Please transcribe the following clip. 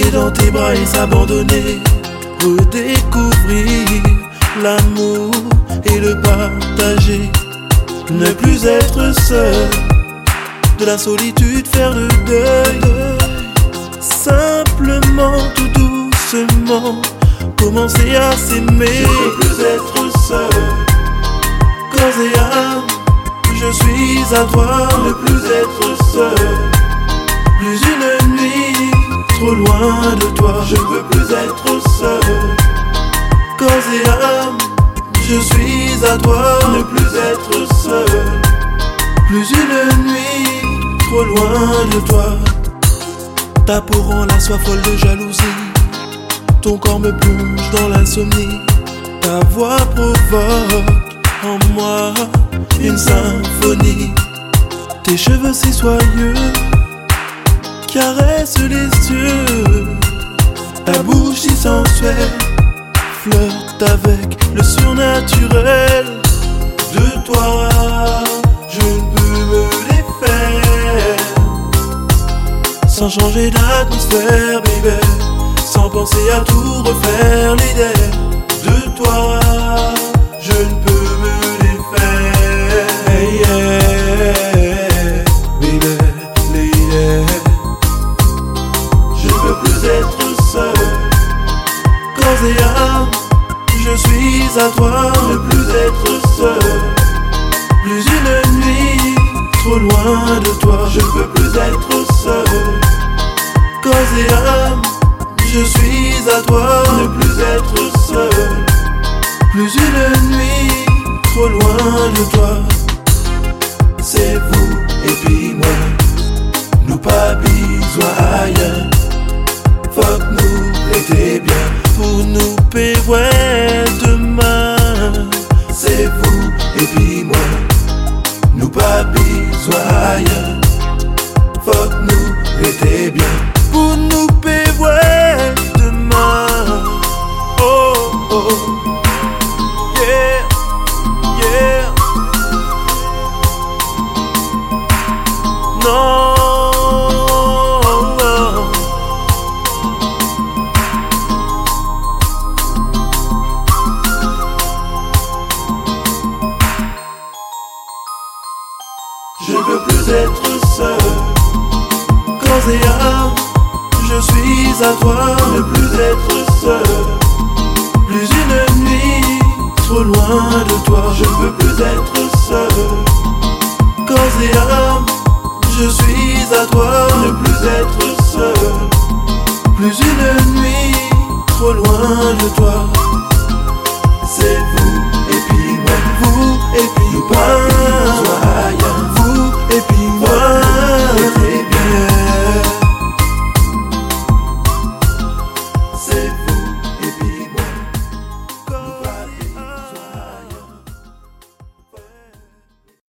Tomber dans tes bras et s'abandonner, redécouvrir l'amour et le partager. Ne plus être seul, de la solitude faire le deuil. Simplement, tout doucement, commencer à s'aimer. Je veux plus être seul, corps et âme, je suis à toi. Ne plus être seul, plus une nuit trop loin de toi. Je veux plus être seul, corps et âme, je suis à toi. Ne plus être seul, plus une nuit trop loin de toi. Ta peau rend la soif folle de jalousie, ton corps me plonge dans l'insomnie. Ta voix provoque en moi une symphonie. Tes cheveux si soyeux caressent les cieux. Ta bouche si sensuelle flirte avec le surnaturel. De toi, je ne peux me défaire sans changer d'atmosphère, baby, sans penser à tout refaire. L'idée de toi, je ne peux me défaire. Hey, yeah, baby, l'idée. Je veux plus être seul, corps et âme, je suis à toi. Ne plus être seul, plus une nuit trop loin de toi. Je veux plus être seul, corps et âme, je suis à toi. Ne plus être seul, plus une nuit trop loin de toi. C'est vous et puis moi, nous pas besoin ailleurs. Fuck nous était bien pour nous payer demain. C'est vous et puis moi, nous pas besoin ailleurs. Fuck nous était bien pour nous payer demain. Oh oh, yeah, yeah. Non. Je veux plus être seul, corps et âme, je suis à toi. Ne plus être seul, plus une nuit trop loin de toi. Je veux plus être seul, corps et âme, je suis à toi. Ne plus être seul, plus une nuit trop loin de toi. C'est vous et puis moi, vous et puis nous pas.